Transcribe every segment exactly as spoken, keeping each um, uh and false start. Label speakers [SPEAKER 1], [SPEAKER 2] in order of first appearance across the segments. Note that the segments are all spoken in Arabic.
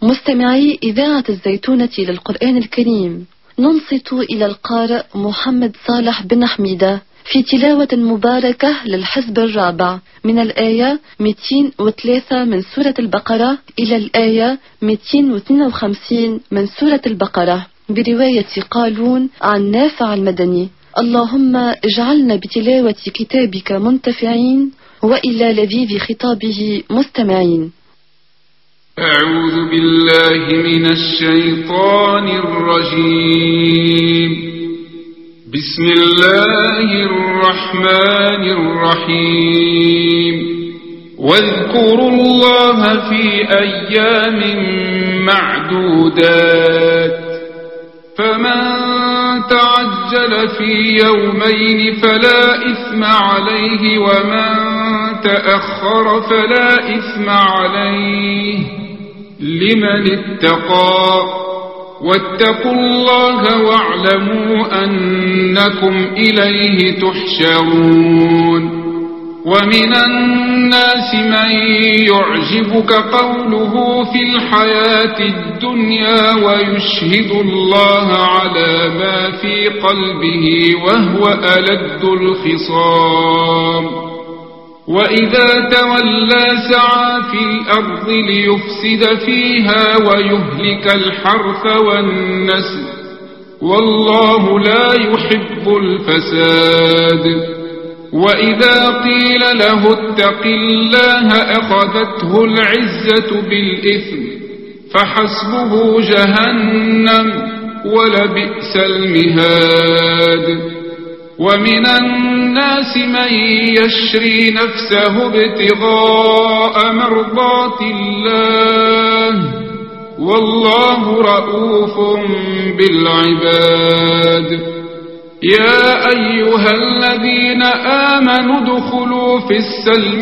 [SPEAKER 1] مستمعي إذاعة الزيتونة للقرآن الكريم، ننصت إلى القارئ محمد صالح بن حميدة في تلاوة مباركة للحزب الرابع من الآية مئتين وثلاثة من سورة البقرة إلى الآية مئتين واثنين وخمسين من سورة البقرة برواية قالون عن نافع المدني. اللهم اجعلنا بتلاوة كتابك منتفعين وإلى لذيذ خطابه مستمعين.
[SPEAKER 2] أعوذ بالله من الشيطان الرجيم. بسم الله الرحمن الرحيم. واذكروا الله في أيام معدودات، فمن تعجل في يومين فلا إثم عليه، ومن تأخر فلا إثم عليه لمن اتقى. واتقوا الله واعلموا أنكم إليه تحشرون. ومن الناس من يعجبك قوله في الحياة الدنيا ويشهد الله على ما في قلبه وهو ألد الخصام. وإذا تولى سعى في الأرض ليفسد فيها ويهلك الحرث والنسل، والله لا يحب الفساد. وإذا قيل له اتق الله أخذته العزة بالإثم، فحسبه جهنم ولبئس المهاد. ومن الناس من يشري نفسه ابتغاء مرضات الله، والله رؤوف بالعباد. يا أيها الذين آمنوا ادخلوا في السلم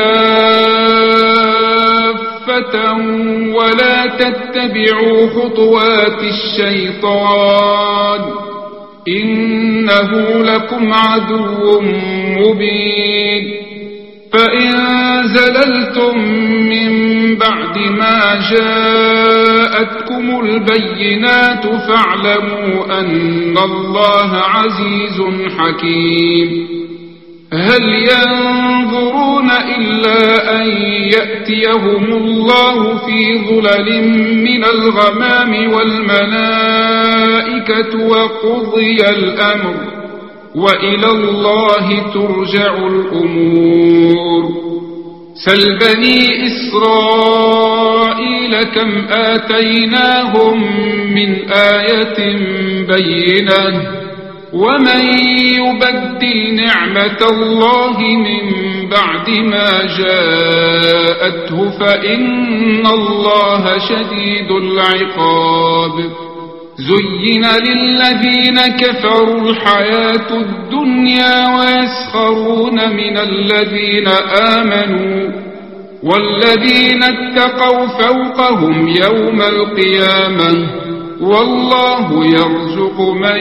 [SPEAKER 2] كافة ولا تتبعوا خطوات الشيطان، إنه لكم عدو مبين. فإن زللتم من بعد ما جاءتكم البينات فاعلموا أن الله عزيز حكيم. هل ينظرون إلا أن يأتيهم الله في ظلل من الغمام والملائكة وقضي الأمر، وإلى الله ترجع الأمور. سل بني إسرائيل كم آتيناهم من آية بينة، ومن يبدل نعمة الله من بعد ما جاءته فإن الله شديد العقاب. زين للذين كفروا الحياة الدنيا ويسخرون من الذين آمنوا، والذين اتقوا فوقهم يوم القيامة، والله يرزق من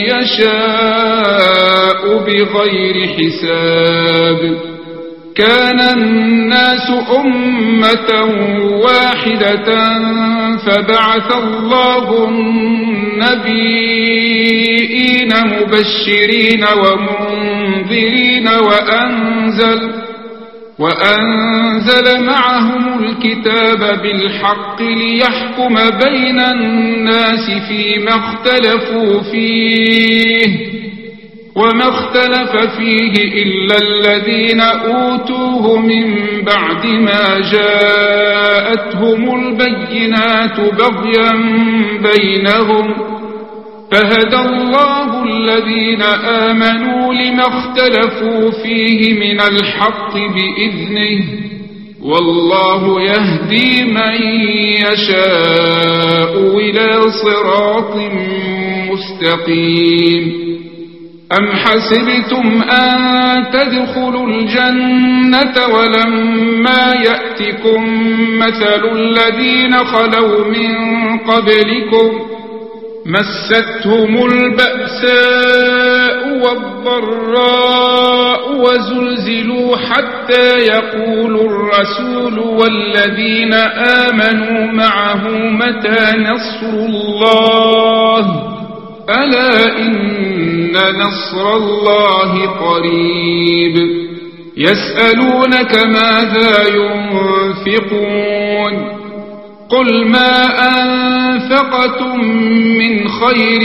[SPEAKER 2] يشاء بغير حساب. كان الناس أمة واحدة فبعث الله النبيين مبشرين ومنذرين وأنزل وأنزل معهم الكتاب بالحق ليحكم بين الناس فيما اختلفوا فيه، وما اختلف فيه إلا الذين أوتوه من بعد ما جاءتهم البينات بغيا بينهم، فهدى الله الذين آمنوا لما اختلفوا فيه من الحق بإذنه، والله يهدي من يشاء إلى صراط مستقيم. أم حسبتم أن تدخلوا الجنة ولما يأتكم مثل الذين خلوا من قبلكم مستهم البأساء والضراء وزلزلوا حتى يقول الرسول والذين آمنوا معه متى نصر الله ألا إن نصر الله قريب يسألونك ماذا ينفقون قل ما أنفقتم من خير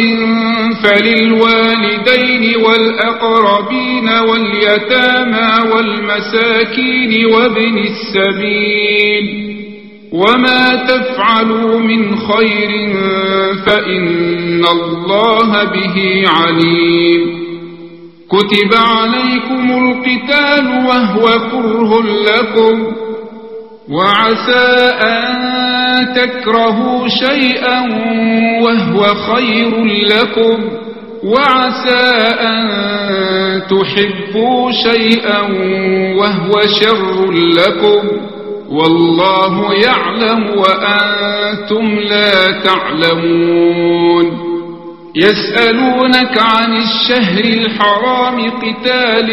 [SPEAKER 2] فللوالدين والأقربين واليتامى والمساكين وابن السبيل وما تفعلوا من خير فإن الله به عليم كتب عليكم القتال وهو كره لكم وعسى أن تكرهوا شيئا وهو خير لكم وعسى أن تحبوا شيئا وهو شر لكم والله يعلم وأنتم لا تعلمون يسألونك عن الشهر الحرام قتال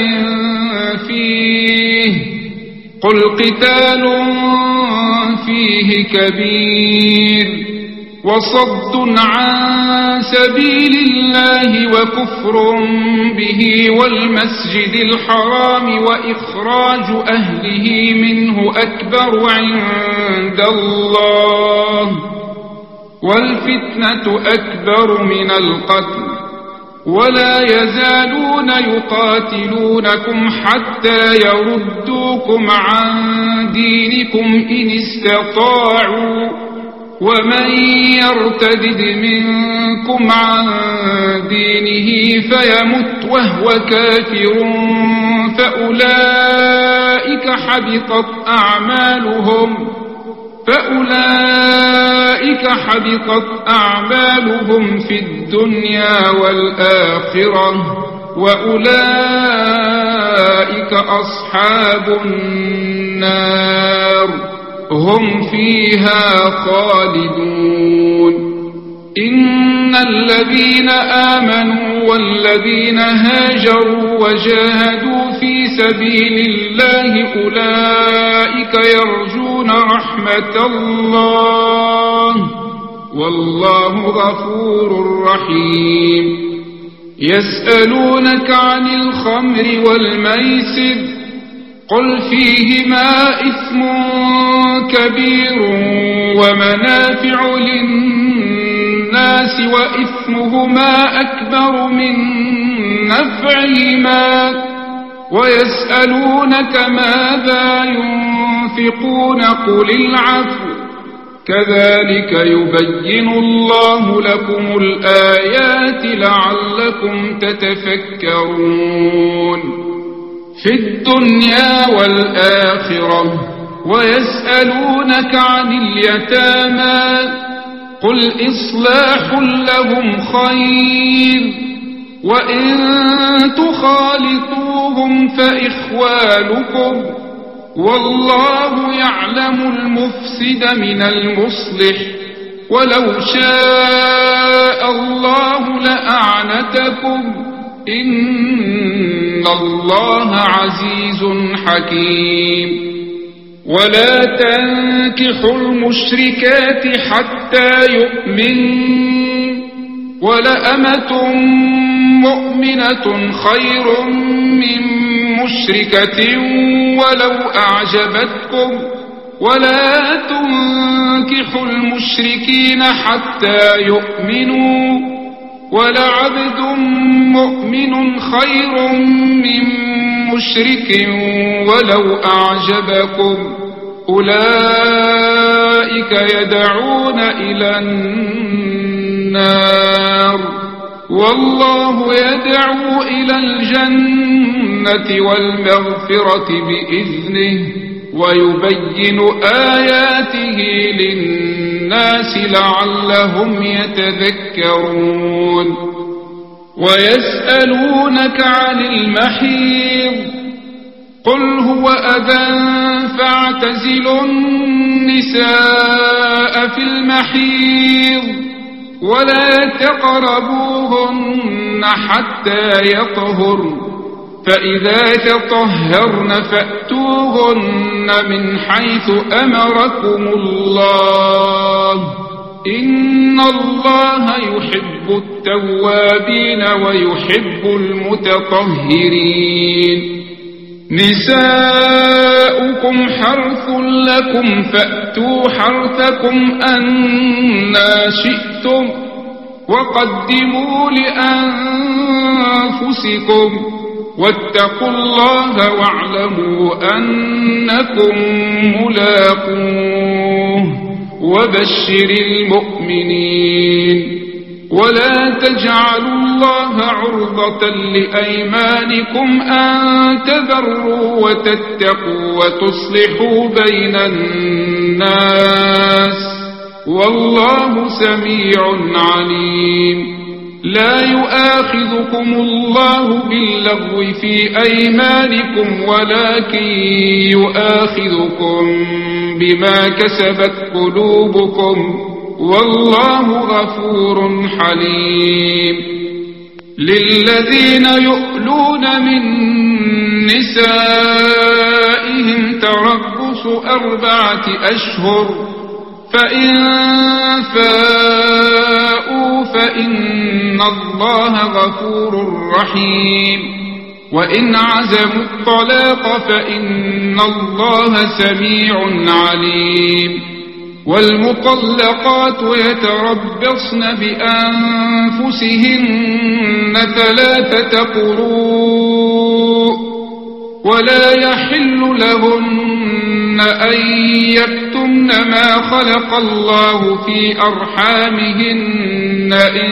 [SPEAKER 2] فيه قل قتال فيه كبير وصد عن سبيل الله وكفر به والمسجد الحرام وإخراج أهله منه أكبر عند الله والفتنة أكبر من القتل ولا يزالون يقاتلونكم حتى يردوكم عن دينكم إن استطاعوا ومن يرتدد منكم عن دينه فيمت وهو كافر فأولئك حبطت أعمالهم فأولئك حبطت أعمالهم في الدنيا والآخرة وأولئك أصحاب النار هم فيها خالدون إن الذين آمنوا والذين هاجروا وجاهدوا في سبيل الله أولئك يرجون رحمة الله والله غفور رحيم يسألونك عن الخمر والميسر قل فيهما إثم كبير ومنافع للناس وإثمهما أكبر من نفعهما ويسألونك ماذا ينفقون قل العفو كذلك يبين الله لكم الآيات لعلكم تتفكرون في الدنيا والآخرة ويسألونك عن اليتامى قل إصلاح لهم خير وإن تخالطوهم فإخوانكم والله يعلم المفسد من المصلح ولو شاء الله لأعنتكم إن الله عزيز حكيم ولا تنكحوا المشركات حتى يؤمنوا ولأمة مؤمنة خير من مشركة ولو أعجبتكم ولا تنكحوا المشركين حتى يؤمنوا ولعبد مؤمن خير من مشرك ولو أعجبكم أولئك يدعون إلى النار والله يدعو إلى الجنة والمغفرة بإذنه ويبين آياته للناس لعلهم يتذكرون ويسألونك عن المحيض قل هو أذى فاعتزلوا النساء في المحيض ولا تقربوهن حتى يطهرن فإذا تطهرن فأتوهن من حيث أمركم الله إن الله يحب التوابين ويحب المتطهرين نساؤكم حرث لكم فأتوا حرثكم أنى شئتم وقدموا لأنفسكم واتقوا الله واعلموا أنكم ملاقوه وبشر المؤمنين ولا تجعلوا الله عرضة لأيمانكم أن تبروا وتتقوا وتصلحوا بين الناس والله سميع عليم لا يؤاخذكم الله باللغو في أيمانكم ولكن يؤاخذكم بما كسبت قلوبكم والله غفور حليم للذين يؤلون من نسائهم تربص أربعة أشهر فإن فاءوا فإن الله غفور رحيم وإن عزموا الطلاق فإن الله سميع عليم والمطلقات يتربصن بأنفسهن ثلاثة قروء ولا يحل لهن أن يكتمن ما خلق الله في أرحامهن إن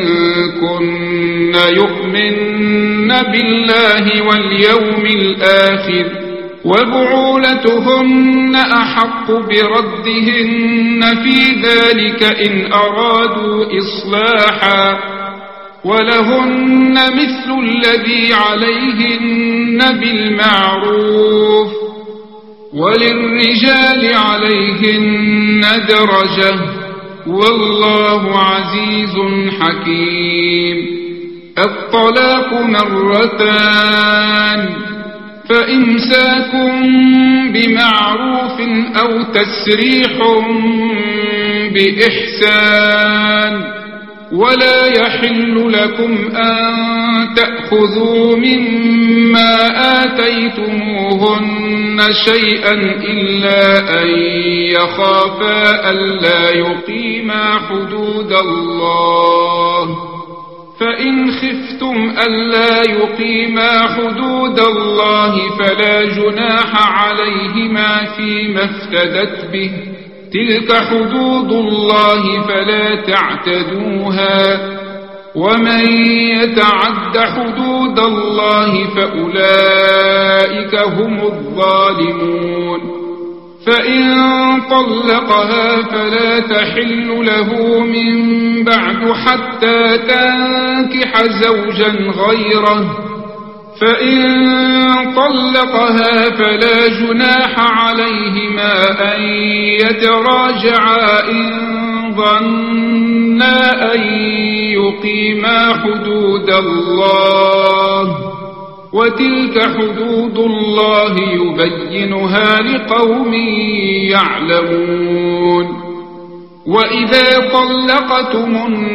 [SPEAKER 2] كن يؤمن بالله واليوم الآخر وبعولتهن أحق بردهن في ذلك إن أرادوا إصلاحا ولهن مثل الذي عليهن بالمعروف وللرجال عليهن درجة والله عزيز حكيم الطلاق مرتان فإمساك بمعروف أو تسريح بإحسان ولا يحل لكم أن تأخذوا مما آتيتموهن شيئا إلا أن يخافا ألا يقيما حدود الله فإن خفتم ألا يقيما حدود الله فلا جناح عليهما فيما افتدت به تلك حدود الله فلا تعتدوها ومن يتعد حدود الله فأولئك هم الظالمون فإن طلقها فلا تحل له من بعد حتى تنكح زوجا غيره فإن طلقها فلا جناح عليهما أن يتراجعا إن ظنا أن يقيما حدود الله وتلك حدود الله يبينها لقوم يعلمون وإذا طلقتم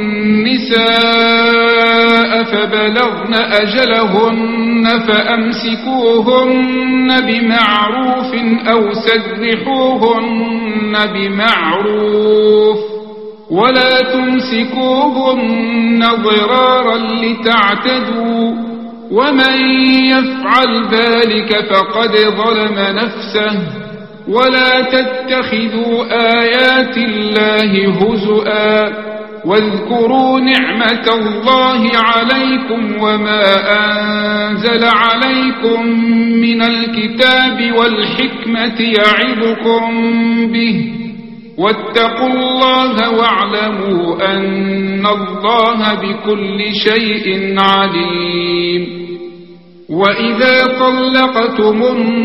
[SPEAKER 2] النساء فبلغن أجلهن فأمسكوهن بمعروف أو سرحوهن بمعروف ولا تمسكوهن ضرارا لتعتدوا ومن يفعل ذلك فقد ظلم نفسه ولا تتخذوا آيات الله هزؤا واذكروا نعمة الله عليكم وما أنزل عليكم من الكتاب والحكمة يعظكم به واتقوا الله واعلموا أن الله بكل شيء عليم وإذا طلقتم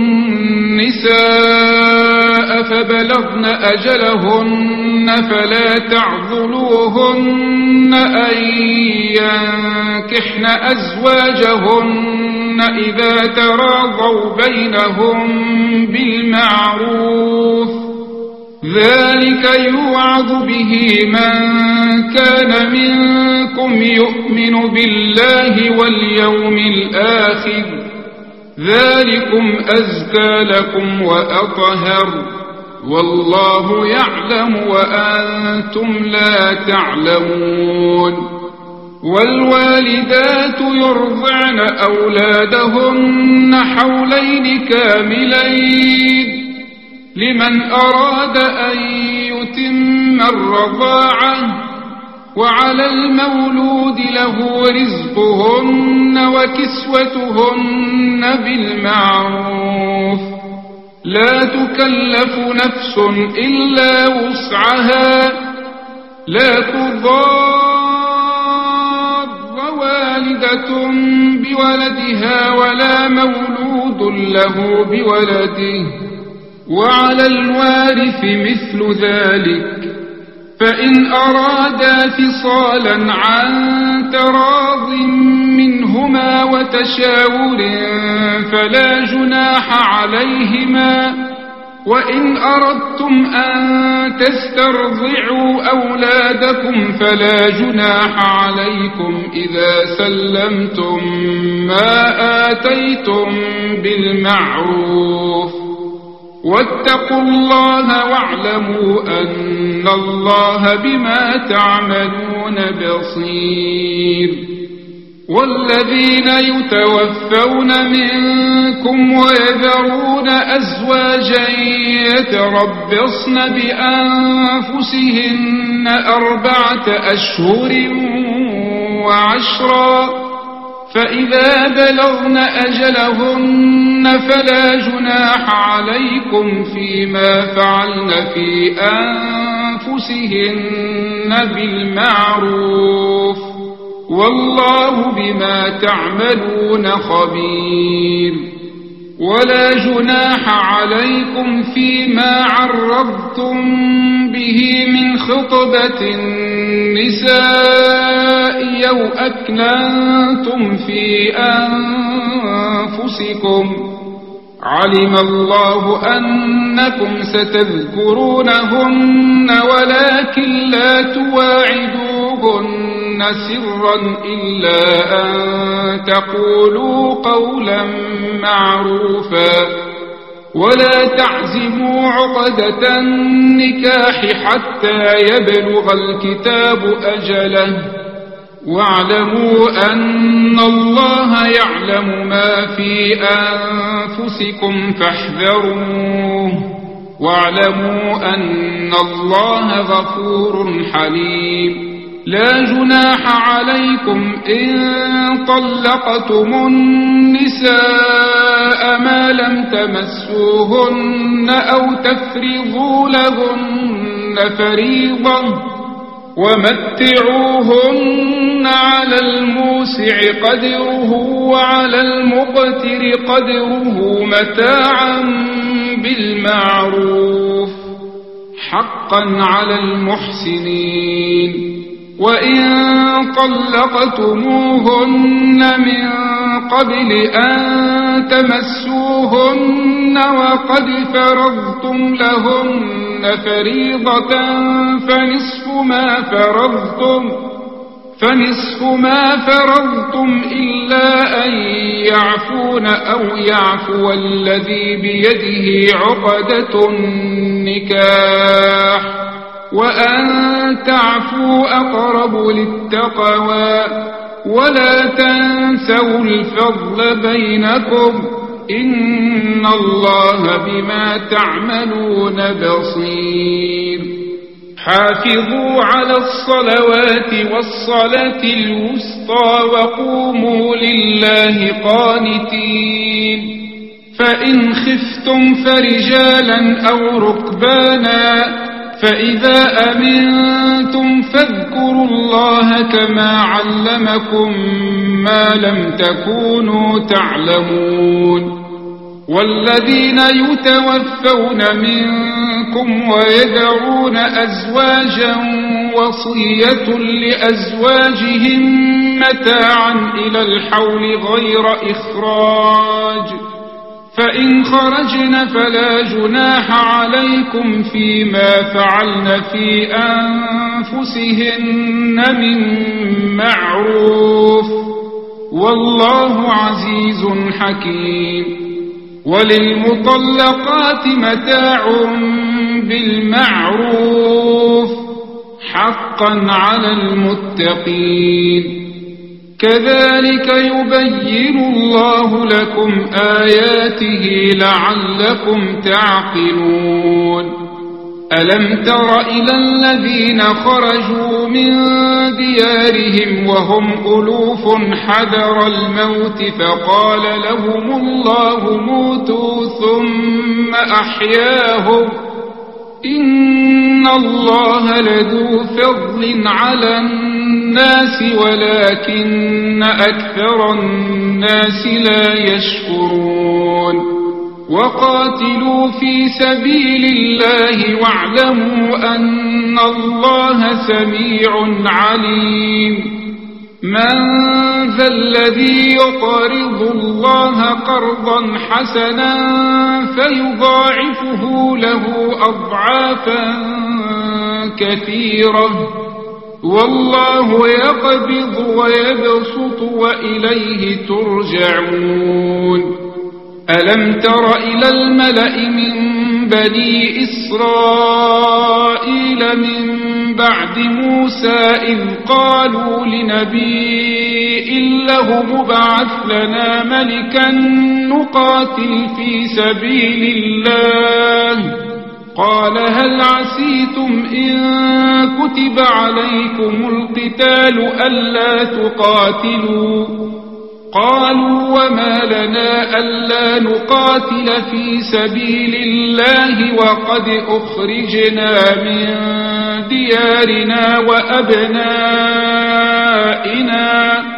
[SPEAKER 2] النساء فبلغن أجلهن فلا تعضلوهن أن ينكحن أزواجهن إذا تراضوا بينهم بالمعروف ذلك يوعظ به من كان منكم يؤمن بالله واليوم الآخر ذلكم أزكى لكم وأطهر والله يعلم وأنتم لا تعلمون والوالدات يرضعن أولادهن حولين كاملين لمن أراد أن يتم الرضاعة وعلى المولود له رزقهن وكسوتهن بالمعروف لا تكلف نفس إلا وسعها لا تضار والدة بولدها ولا مولود له بولده وعلى الوارث مثل ذلك فإن أرادا فصالا عن تراض منهما وتشاور فلا جناح عليهما وإن أردتم أن تسترضعوا أولادكم فلا جناح عليكم إذا سلمتم ما آتيتم بالمعروف واتقوا الله واعلموا أن الله بما تعملون بصير والذين يتوفون منكم ويذرون أزواجا يتربصن بأنفسهن أربعة أشهر وعشرا فإذا بلغن أجلهن فلا جناح عليكم فيما فعلن في أنفسهن بالمعروف والله بما تعملون خبير ولا جناح عليكم فيما عرضتم به من خطبة النساء أو أكننتم في أنفسكم علم الله أنكم ستذكرونهن ولكن لا تواعدوهن سرا إلا أن تقولوا قولا معروفا ولا تعزموا عقدة النكاح حتى يبلغ الكتاب أجله واعلموا أن الله يعلم ما في أنفسكم فاحذروه واعلموا أن الله غفور حليم لا جناح عليكم إن طلقتم النساء ما لم تمسوهن أو تفرضوا لهن فريضة ومتعوهن على الموسع قدره وعلى المقتر قدره متاعا بالمعروف حقا على المحسنين وإن طلقتموهن من قبل أن تمسوهن وقد فرضتم لهن فريضة فنصف ما فرضتم فنصف ما فرضتم إلا أن يعفون أو يعفو الذي بيده عقدة النكاح وأن تعفوا أقرب للتقوى ولا تنسوا الفضل بينكم إن الله بما تعملون بصير حافظوا على الصلوات والصلاة الوسطى وقوموا لله قانتين فإن خفتم فرجالا أو ركبانا فإذا أمنتم فاذكروا الله كما علمكم ما لم تكونوا تعلمون والذين يتوفون منكم ويذرون أزواجا وصية لأزواجهم متاعا إلى الحول غير إخراج، فإن خرجن فلا جناح عليكم فيما فعلن في أنفسهن من معروف، والله عزيز حكيم. وللمطلقات متاع بالمعروف حقا على المتقين، كذلك يبين الله لكم آياته لعلكم تعقلون. ألم تر إلى الذين خرجوا من ديارهم وهم ألوف حذر الموت فقال لهم الله موتوا ثم أحياهم، إن الله لذو فضل على الناس ولكن أكثر الناس لا يشكرون. وقاتلوا في سبيل الله واعلموا أن الله سميع عليم. من ذا الذي يقرض الله قرضا حسنا فيضاعفه له أضعافا كثيرة، والله يقبض ويبسط وإليه ترجعون. ألم تر إلى الملأ من بني إسرائيل من بعد موسى إذ قالوا لنبي له مبعث لنا ملكا نقاتل في سبيل الله، قال هل عسيتم إن كتب عليكم القتال ألا تقاتلوا؟ قالوا وما لنا ألا نقاتل في سبيل الله وقد أخرجنا من ديارنا وأبنائنا،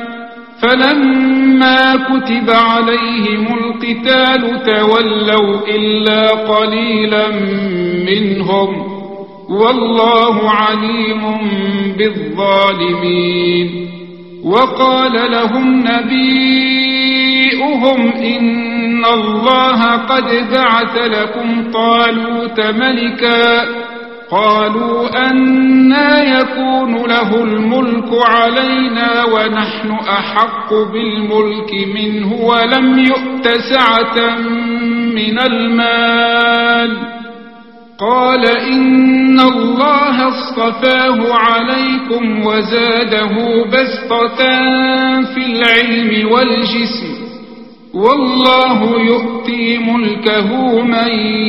[SPEAKER 2] فلما كتب عليهم القتال تولوا إلا قليلا منهم، والله عليم بالظالمين. وقال لهم نبيئهم إن الله قد بعث لكم طالوت ملكا، قالوا أنى يكون له الملك علينا ونحن أحق بالملك منه ولم يؤت سعة من المال، قال إن الله اصطفاه عليكم وزاده بسطة في العلم والجسم، والله يؤتي ملكه من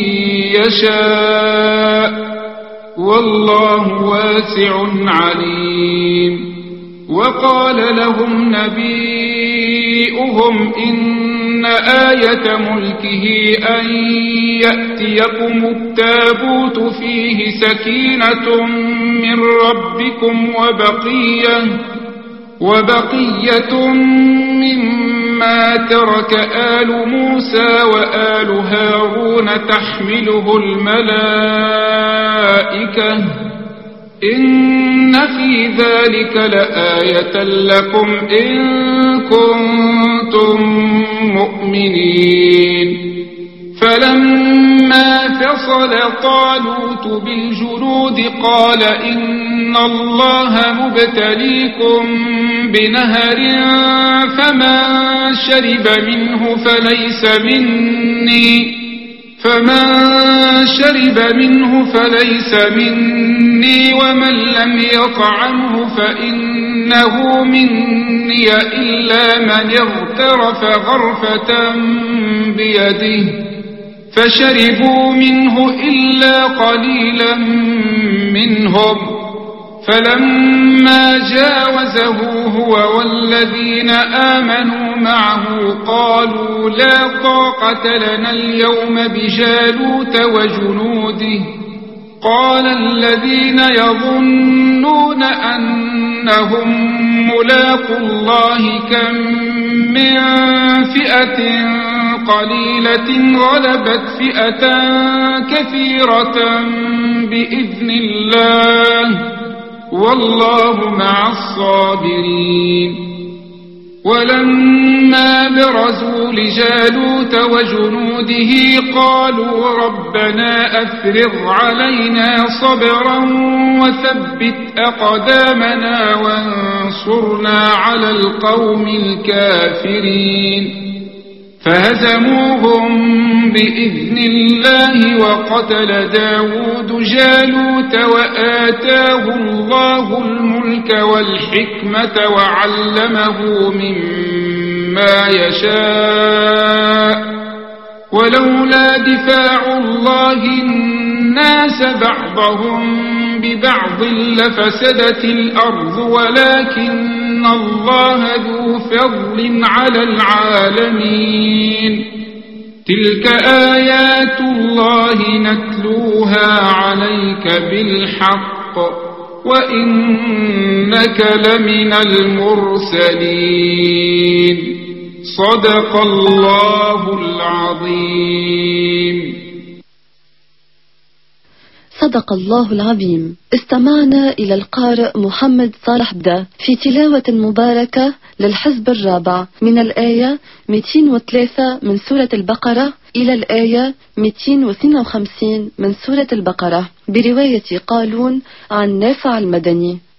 [SPEAKER 2] يشاء، والله واسع عليم. وقال لهم نبيئهم إن آية ملكه أن يأتيكم التابوت فيه سكينة من ربكم وبقية, وبقية مما ترك آل موسى وآل هارون تحمله الملائكة، إن في ذلك لآية لكم إن كنتم مؤمنين. فلما فصل طالوت بالجنود قال إن الله مبتليكم بنهر فمن شرب منه فليس مني فمن شرب منه فليس مني ومن لم يطعمه فإنه مني إلا من اغترف غرفة بيده، فشربوا منه إلا قليلا منهم. فلما جاوزه هو والذين آمنوا معه قالوا لا طاقة لنا اليوم بجالوت وجنوده، قال الذين يظنون أنهم ملاقوا الله كم من فئة قليلة غلبت فئة كثيرة بإذن الله والله مع الصابرين. ولما برزوا لجالوت وجنوده قالوا ربنا أفرغ علينا صبرا وثبت أقدامنا وانصرنا على القوم الكافرين. فهزموهم بإذن الله وقتل داود جالوت وآتاه الله الملك والحكمة وعلمه مما يشاء ولولا دفاع الله الناس بعضهم ببعض لفسدت الأرض ولكن الله ذو فضل على العالمين. تلك آيات الله نتلوها عليك بالحق وإنك لمن المرسلين. صدق الله العظيم.
[SPEAKER 1] صدق الله العظيم. استمعنا إلى القارئ محمد صالح بدا في تلاوة مباركة للحزب الرابع من الآية مئتين وثلاثة من سورة البقرة إلى الآية مئتين واثنين وخمسين من سورة البقرة برواية قالون عن نافع المدني.